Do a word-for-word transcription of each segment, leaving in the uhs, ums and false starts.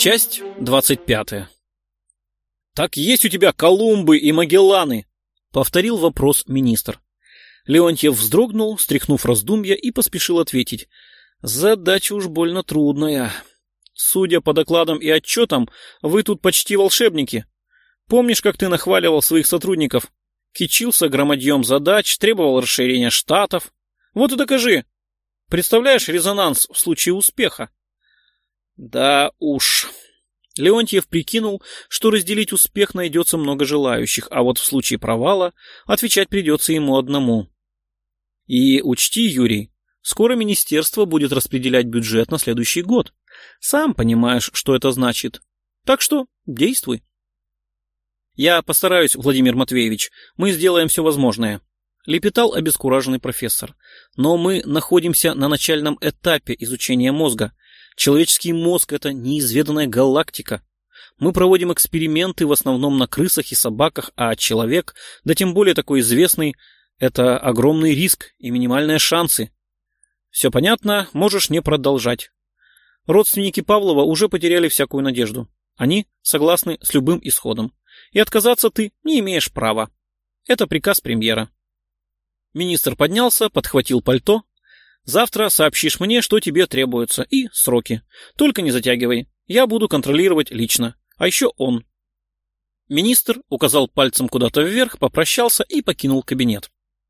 Часть двадцать пятая. «Так есть у тебя Колумбы и Магелланы?» — повторил вопрос министр. Леонтьев вздрогнул, стряхнув раздумья, и поспешил ответить. «Задача уж больно трудная. Судя по докладам и отчетам, вы тут почти волшебники. Помнишь, как ты нахваливал своих сотрудников? Кичился громадьем задач, требовал расширения штатов. Вот и докажи. Представляешь резонанс в случае успеха?» «Да уж». Леонтьев прикинул, что разделить успех найдется много желающих, а вот в случае провала отвечать придется ему одному. И учти, Юрий, скоро министерство будет распределять бюджет на следующий год. Сам понимаешь, что это значит. Так что действуй. Я постараюсь, Владимир Матвеевич, мы сделаем все возможное. Лепетал обескураженный профессор. Но мы находимся на начальном этапе изучения мозга. Человеческий мозг — это неизведанная галактика. Мы проводим эксперименты в основном на крысах и собаках, а человек, да тем более такой известный, это огромный риск и минимальные шансы. Все понятно, можешь не продолжать. Родственники Павлова уже потеряли всякую надежду. Они согласны с любым исходом. И отказаться ты не имеешь права. Это приказ премьера. Министр поднялся, подхватил пальто. Завтра сообщишь мне, что тебе требуется, и сроки. Только не затягивай. Я буду контролировать лично. А еще он. Министр указал пальцем куда-то вверх, попрощался и покинул кабинет.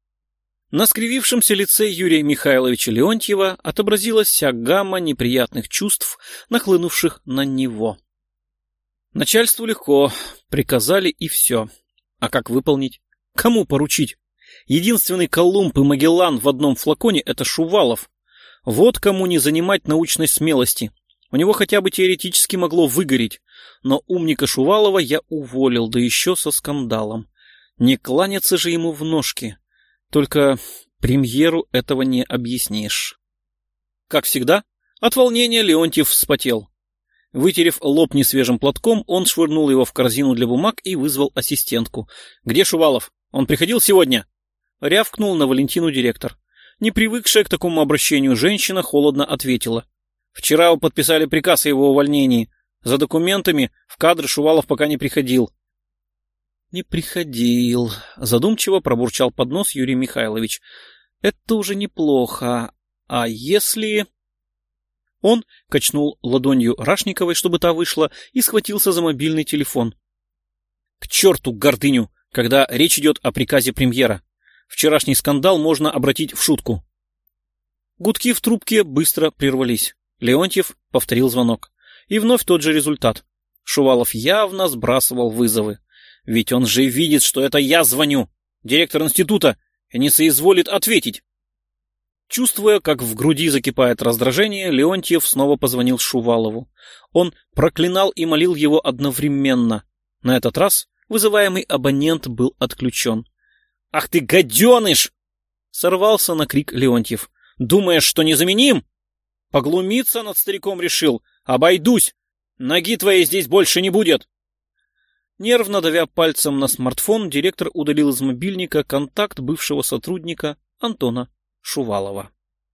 На скривившемся лице Юрия Михайловича Леонтьева отобразилась вся гамма неприятных чувств, нахлынувших на него. Начальству легко. Приказали и все. А как выполнить? Кому поручить? Единственный Колумб и Магеллан в одном флаконе — это Шувалов. Вот кому не занимать научной смелости. У него хотя бы теоретически могло выгореть. Но умника Шувалова я уволил, да еще со скандалом. Не кланяться же ему в ножки. Только премьеру этого не объяснишь. Как всегда, от волнения Леонтьев вспотел. Вытерев лоб несвежим платком, он швырнул его в корзину для бумаг и вызвал ассистентку. «Где Шувалов? Он приходил сегодня?» Рявкнул на Валентину директор. Не привыкшая к такому обращению женщина холодно ответила. «Вчера вы подписали приказ о его увольнении. За документами в кадры Шувалов пока не приходил». «Не приходил», — задумчиво пробурчал под нос Юрий Михайлович. «Это уже неплохо. А если...» Он качнул ладонью Рашниковой, чтобы та вышла, и схватился за мобильный телефон. «К черту гордыню, когда речь идет о приказе премьера. Вчерашний скандал можно обратить в шутку». Гудки в трубке быстро прервались. Леонтьев повторил звонок. И вновь тот же результат. Шувалов явно сбрасывал вызовы. Ведь он же видит, что это я звоню, директор института, и не соизволит ответить. Чувствуя, как в груди закипает раздражение, Леонтьев снова позвонил Шувалову. Он проклинал и молил его одновременно. На этот раз вызываемый абонент был отключен. «Ах ты, гаденыш!» — сорвался на крик Леонтьев. «Думаешь, что незаменим? Поглумиться над стариком решил? Обойдусь! Ноги твоей здесь больше не будет!» Нервно давя пальцем на смартфон, директор удалил из мобильника контакт бывшего сотрудника Антона Шувалова.